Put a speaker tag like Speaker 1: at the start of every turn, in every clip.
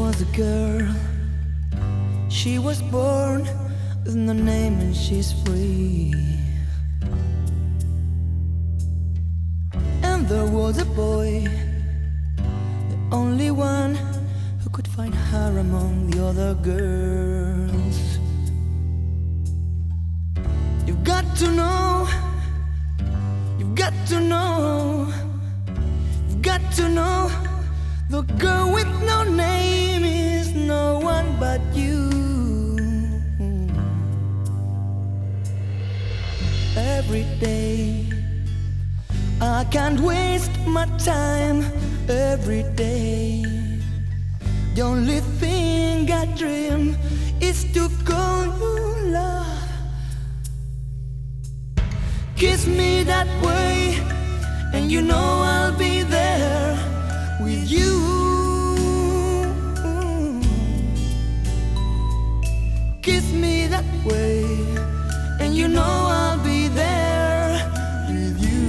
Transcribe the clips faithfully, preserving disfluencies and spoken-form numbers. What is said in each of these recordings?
Speaker 1: was a girl. She was born with no name and she's free. And there was a boy, the only one who could find her among the other girls. You've got to know, you've got to know, you've got to know, the girl with no name is no one but you. Every day I can't waste my time. Every day the only thing I dream is to call you love. Kiss me that way, and you know I'll be there with you. Kiss me that way, and you know I'll be there with you.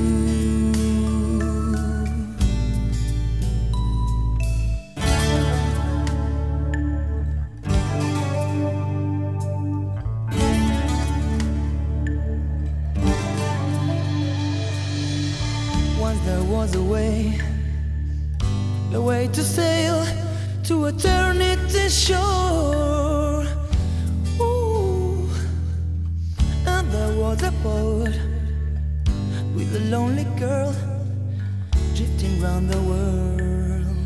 Speaker 1: Once there was a way, a way to sail to eternity's shore. Ooh. And there was a boat with a lonely girl drifting round the world.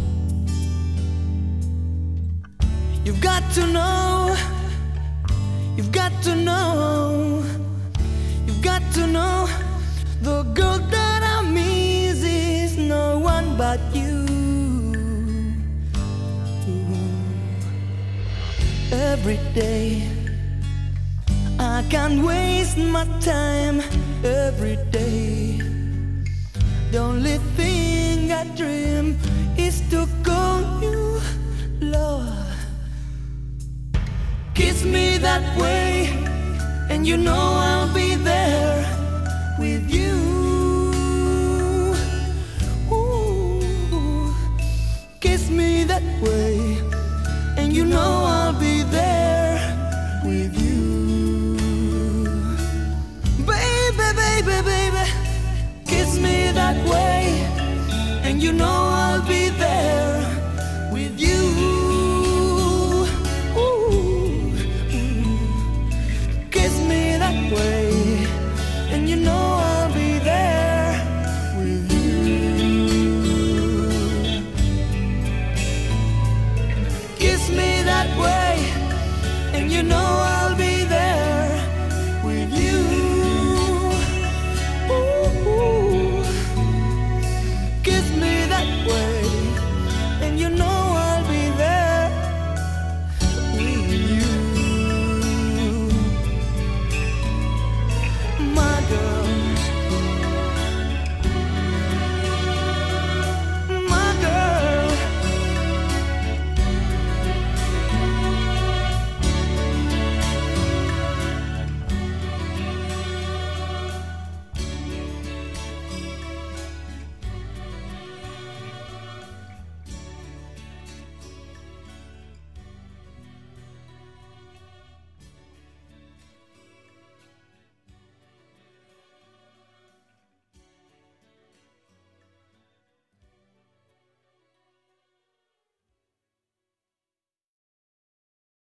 Speaker 1: You've got to know, you've got to know, you've got to know, the girl that I miss is no one but you. Every day I can't waste my time. Every day the only thing I dream is to call you love. Kiss me that way, and you know I